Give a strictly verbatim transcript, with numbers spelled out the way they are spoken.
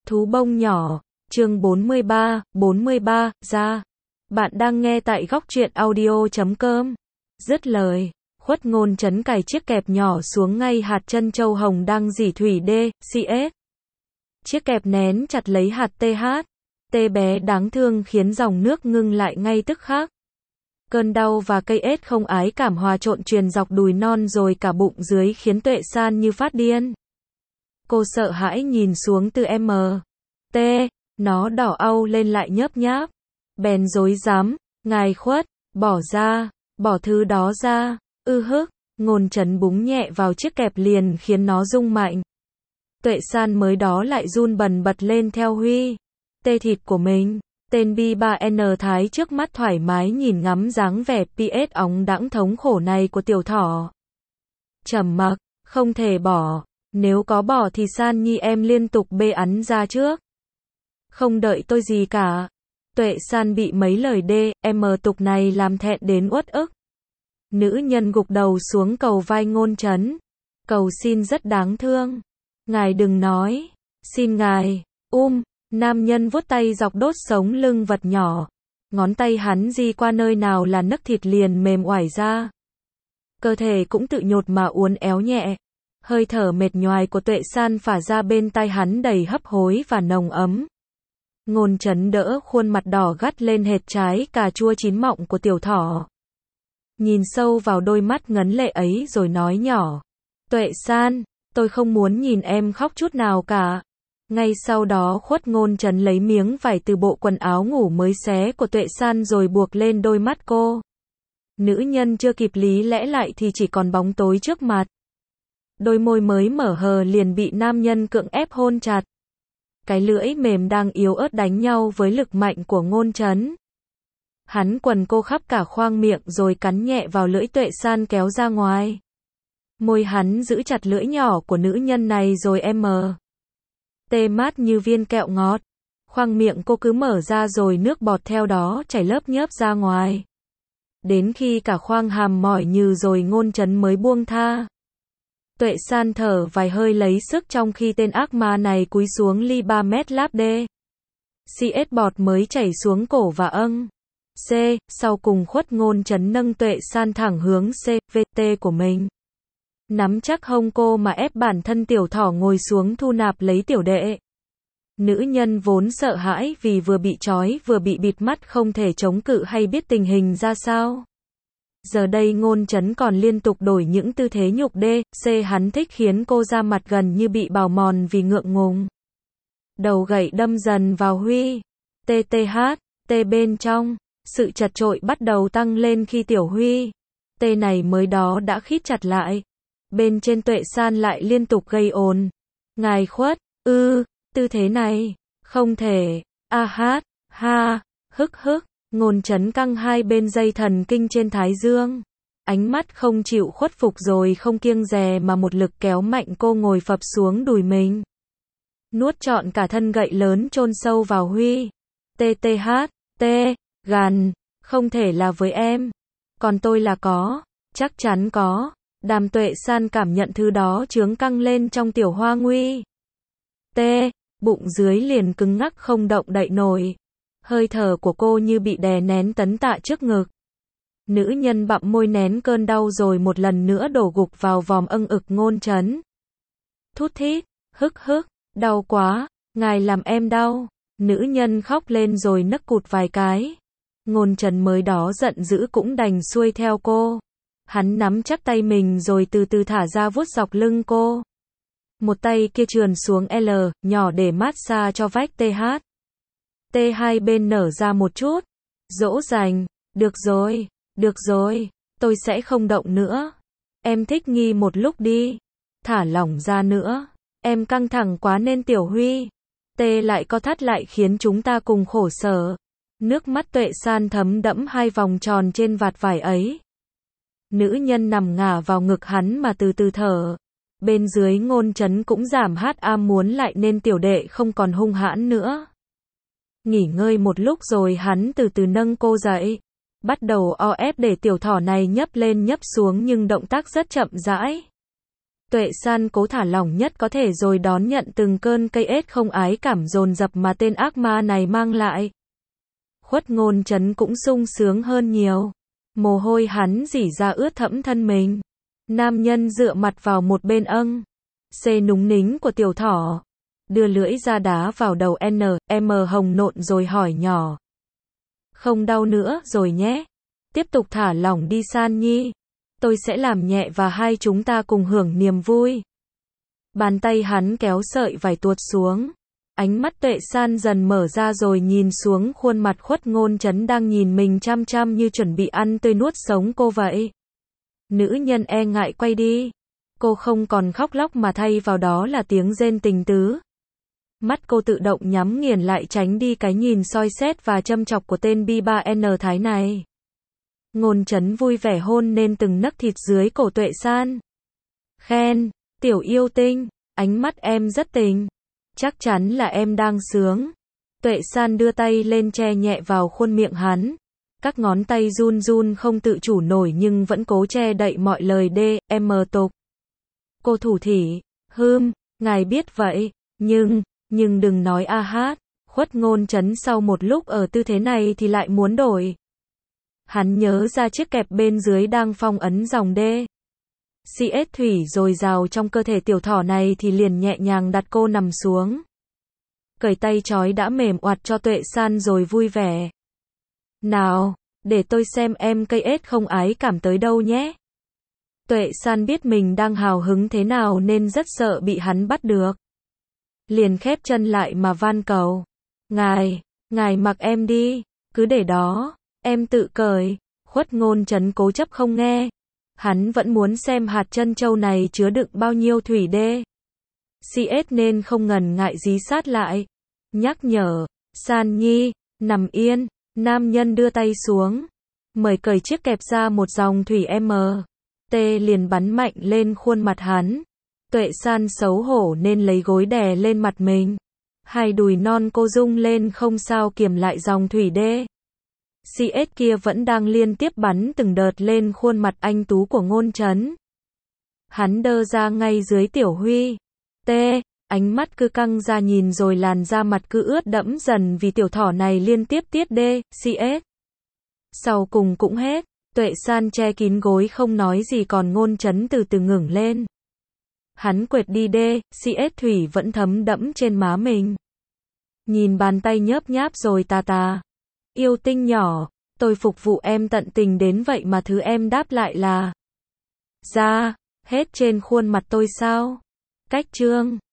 Thú bông nhỏ, chương bốn mươi ba, bốn mươi ba, ra. Bạn đang nghe tại góc truyện audio chấm com. Dứt lời, Khuất Ngôn Trấn cài chiếc kẹp nhỏ xuống ngay hạt chân châu hồng đang rỉ thủy đê, xê ét. Chiếc kẹp nén chặt lấy hạt tê hát. Tê bé đáng thương khiến dòng nước ngưng lại ngay tức khắc. Cơn đau và cây ết không ái cảm hòa trộn truyền dọc đùi non rồi cả bụng dưới khiến Tuệ San như phát điên. Cô sợ hãi nhìn xuống từ em tê, nó đỏ au lên lại nhớp nháp. Bèn rối rắm, ngài Khuất, bỏ ra, bỏ thứ đó ra, ư hức, Ngôn Trấn búng nhẹ vào chiếc kẹp liền khiến nó rung mạnh. Tuệ San mới đó lại run bần bật lên theo Huy. Tê thịt của mình, tên B ba N Thái trước mắt thoải mái nhìn ngắm dáng vẻ pê ét óng đãng thống khổ này của tiểu thỏ. Trầm mặc, không thể bỏ. Nếu có bỏ thì San Nhi em liên tục bê ắn ra trước. Không đợi tôi gì cả. Tuệ San bị mấy lời đê, em tục này làm thẹn đến uất ức. Nữ nhân gục đầu xuống cầu vai Ngôn Trấn. Cầu xin rất đáng thương. Ngài đừng nói. Xin ngài. Um, nam nhân vuốt tay dọc đốt sống lưng vật nhỏ. Ngón tay hắn di qua nơi nào là nấc thịt liền mềm oải ra. Cơ thể cũng tự nhột mà uốn éo nhẹ. Hơi thở mệt nhoài của Tuệ San phả ra bên tai hắn đầy hấp hối và nồng ấm. Ngôn Trấn đỡ khuôn mặt đỏ gắt lên hệt trái cà chua chín mọng của tiểu thỏ. Nhìn sâu vào đôi mắt ngấn lệ ấy rồi nói nhỏ. Tuệ San, tôi không muốn nhìn em khóc chút nào cả. Ngay sau đó Khuất Ngôn Trấn lấy miếng vải từ bộ quần áo ngủ mới xé của Tuệ San rồi buộc lên đôi mắt cô. Nữ nhân chưa kịp lý lẽ lại thì chỉ còn bóng tối trước mặt. Đôi môi mới mở hờ liền bị nam nhân cưỡng ép hôn chặt. Cái lưỡi mềm đang yếu ớt đánh nhau với lực mạnh của Ngôn Trấn. Hắn quần cô khắp cả khoang miệng rồi cắn nhẹ vào lưỡi Tuệ San kéo ra ngoài. Môi hắn giữ chặt lưỡi nhỏ của nữ nhân này rồi em tê mát như viên kẹo ngọt. Khoang miệng cô cứ mở ra rồi nước bọt theo đó chảy lớp nhớp ra ngoài. Đến khi cả khoang hàm mỏi nhừ rồi Ngôn Trấn mới buông tha. Tuệ San thở vài hơi lấy sức trong khi tên ác ma này cúi xuống ly ba mét láp đê. xê ét bọt mới chảy xuống cổ và âng. C, sau cùng Khuất Ngôn Trấn nâng Tuệ San thẳng hướng C, vê tê của mình. Nắm chắc hông cô mà ép bản thân tiểu thỏ ngồi xuống thu nạp lấy tiểu đệ. Nữ nhân vốn sợ hãi vì vừa bị trói vừa bị bịt mắt không thể chống cự hay biết tình hình ra sao. Giờ đây Ngôn Trấn còn liên tục đổi những tư thế nhục đê, C hắn thích khiến cô ra mặt gần như bị bào mòn vì ngượng ngùng. Đầu gậy đâm dần vào Huy. tê tê hát, T bên trong, sự chật chội bắt đầu tăng lên khi tiểu Huy. T này mới đó đã khít chặt lại. Bên trên Tuệ San lại liên tục gây ồn. Ngài Khuất, ư, tư thế này, không thể, a hát, ha, hức hức. Ngôn Trấn căng hai bên dây thần kinh trên thái dương. Ánh mắt không chịu khuất phục rồi không kiêng dè mà một lực kéo mạnh cô ngồi phập xuống đùi mình. Nuốt trọn cả thân gậy lớn chôn sâu vào Huy. tê tê hát, T, gàn, không thể là với em. Còn tôi là có, chắc chắn có. Đàm Tuệ San cảm nhận thứ đó chướng căng lên trong tiểu hoa nguy. T, bụng dưới liền cứng ngắc không động đậy nổi. Hơi thở của cô như bị đè nén tấn tạ trước ngực. Nữ nhân bặm môi nén cơn đau rồi một lần nữa đổ gục vào vòm âng ực Ngôn Trấn. Thút thít, hức hức, đau quá, ngài làm em đau. Nữ nhân khóc lên rồi nấc cụt vài cái. Ngôn Trấn mới đó giận dữ cũng đành xuôi theo cô. Hắn nắm chắc tay mình rồi từ từ thả ra vuốt dọc lưng cô. Một tay kia trườn xuống L, nhỏ để massage cho vách tê hát. T hai bên nở ra một chút. Dỗ dành. Được rồi, được rồi, tôi sẽ không động nữa. Em thích nghi một lúc đi. Thả lỏng ra nữa. Em căng thẳng quá nên tiểu Huy. T lại co thắt lại khiến chúng ta cùng khổ sở. Nước mắt Tuệ San thấm đẫm hai vòng tròn trên vạt vải ấy. Nữ nhân nằm ngả vào ngực hắn mà từ từ thở. Bên dưới Ngôn Trấn cũng giảm hát am muốn lại nên tiểu đệ không còn hung hãn nữa. Nghỉ ngơi một lúc rồi hắn từ từ nâng cô dậy. Bắt đầu o ép để tiểu thỏ này nhấp lên nhấp xuống nhưng động tác rất chậm rãi. Tuệ San cố thả lỏng nhất có thể rồi đón nhận từng cơn cây ết không ái cảm dồn dập mà tên ác ma này mang lại. Khuất Ngôn Trấn cũng sung sướng hơn nhiều. Mồ hôi hắn rỉ ra ướt thẫm thân mình. Nam nhân dựa mặt vào một bên âng. Xê núng nính của tiểu thỏ. Đưa lưỡi ra đá vào đầu N, M hồng nộn rồi hỏi nhỏ. Không đau nữa rồi nhé. Tiếp tục thả lỏng đi San Nhi. Tôi sẽ làm nhẹ và hai chúng ta cùng hưởng niềm vui. Bàn tay hắn kéo sợi vải tuột xuống. Ánh mắt Tuệ San dần mở ra rồi nhìn xuống khuôn mặt Khuất Ngôn Trấn đang nhìn mình chăm chăm như chuẩn bị ăn tươi nuốt sống cô vậy. Nữ nhân e ngại quay đi. Cô không còn khóc lóc mà thay vào đó là tiếng rên tình tứ. Mắt cô tự động nhắm nghiền lại tránh đi cái nhìn soi xét và châm chọc của tên B ba N Thái này. Ngôn Trấn vui vẻ hôn nên từng nấc thịt dưới cổ Tuệ San. Khen, tiểu yêu tinh, ánh mắt em rất tình. Chắc chắn là em đang sướng. Tuệ San đưa tay lên che nhẹ vào khuôn miệng hắn. Các ngón tay run run không tự chủ nổi nhưng vẫn cố che đậy mọi lời D, M tục. Cô thủ thỉ, hưm, ngài biết vậy, nhưng, nhưng đừng nói a hát. Khuất Ngôn Trấn sau một lúc ở tư thế này thì lại muốn đổi. Hắn nhớ ra chiếc kẹp bên dưới đang phong ấn dòng D. xê ét thủy dồi dào trong cơ thể tiểu thỏ này thì liền nhẹ nhàng đặt cô nằm xuống. Cởi tay trói đã mềm oặt cho Tuệ San rồi vui vẻ. Nào, để tôi xem em cây ết không ái cảm tới đâu nhé. Tuệ San biết mình đang hào hứng thế nào nên rất sợ bị hắn bắt được. Liền khép chân lại mà van cầu. Ngài, ngài mặc em đi, cứ để đó, em tự cởi. Khuất Ngôn Trấn cố chấp không nghe. Hắn vẫn muốn xem hạt trân châu này chứa đựng bao nhiêu thủy đê. xê ét nên không ngần ngại dí sát lại. Nhắc nhở, San Nhi, nằm yên, nam nhân đưa tay xuống. Mời cởi chiếc kẹp ra một dòng thủy M. T liền bắn mạnh lên khuôn mặt hắn. Tuệ San xấu hổ nên lấy gối đè lên mặt mình. Hai đùi non cô rung lên không sao kiềm lại dòng thủy đê. xê ét kia vẫn đang liên tiếp bắn từng đợt lên khuôn mặt anh tú của Ngôn Trấn. Hắn đơ ra ngay dưới tiểu huy. T, ánh mắt cứ căng ra nhìn rồi làn da mặt cứ ướt đẫm dần vì tiểu thỏ này liên tiếp tiết D, xê ét. Sau cùng cũng hết, Tuệ San che kín gối không nói gì còn Ngôn Trấn từ từ ngẩng lên. Hắn quệt đi D, xê ét thủy vẫn thấm đẫm trên má mình. Nhìn bàn tay nhớp nháp rồi tà tà. Yêu tinh nhỏ, tôi phục vụ em tận tình đến vậy mà thứ em đáp lại là da, hết trên khuôn mặt tôi sao? Cách chương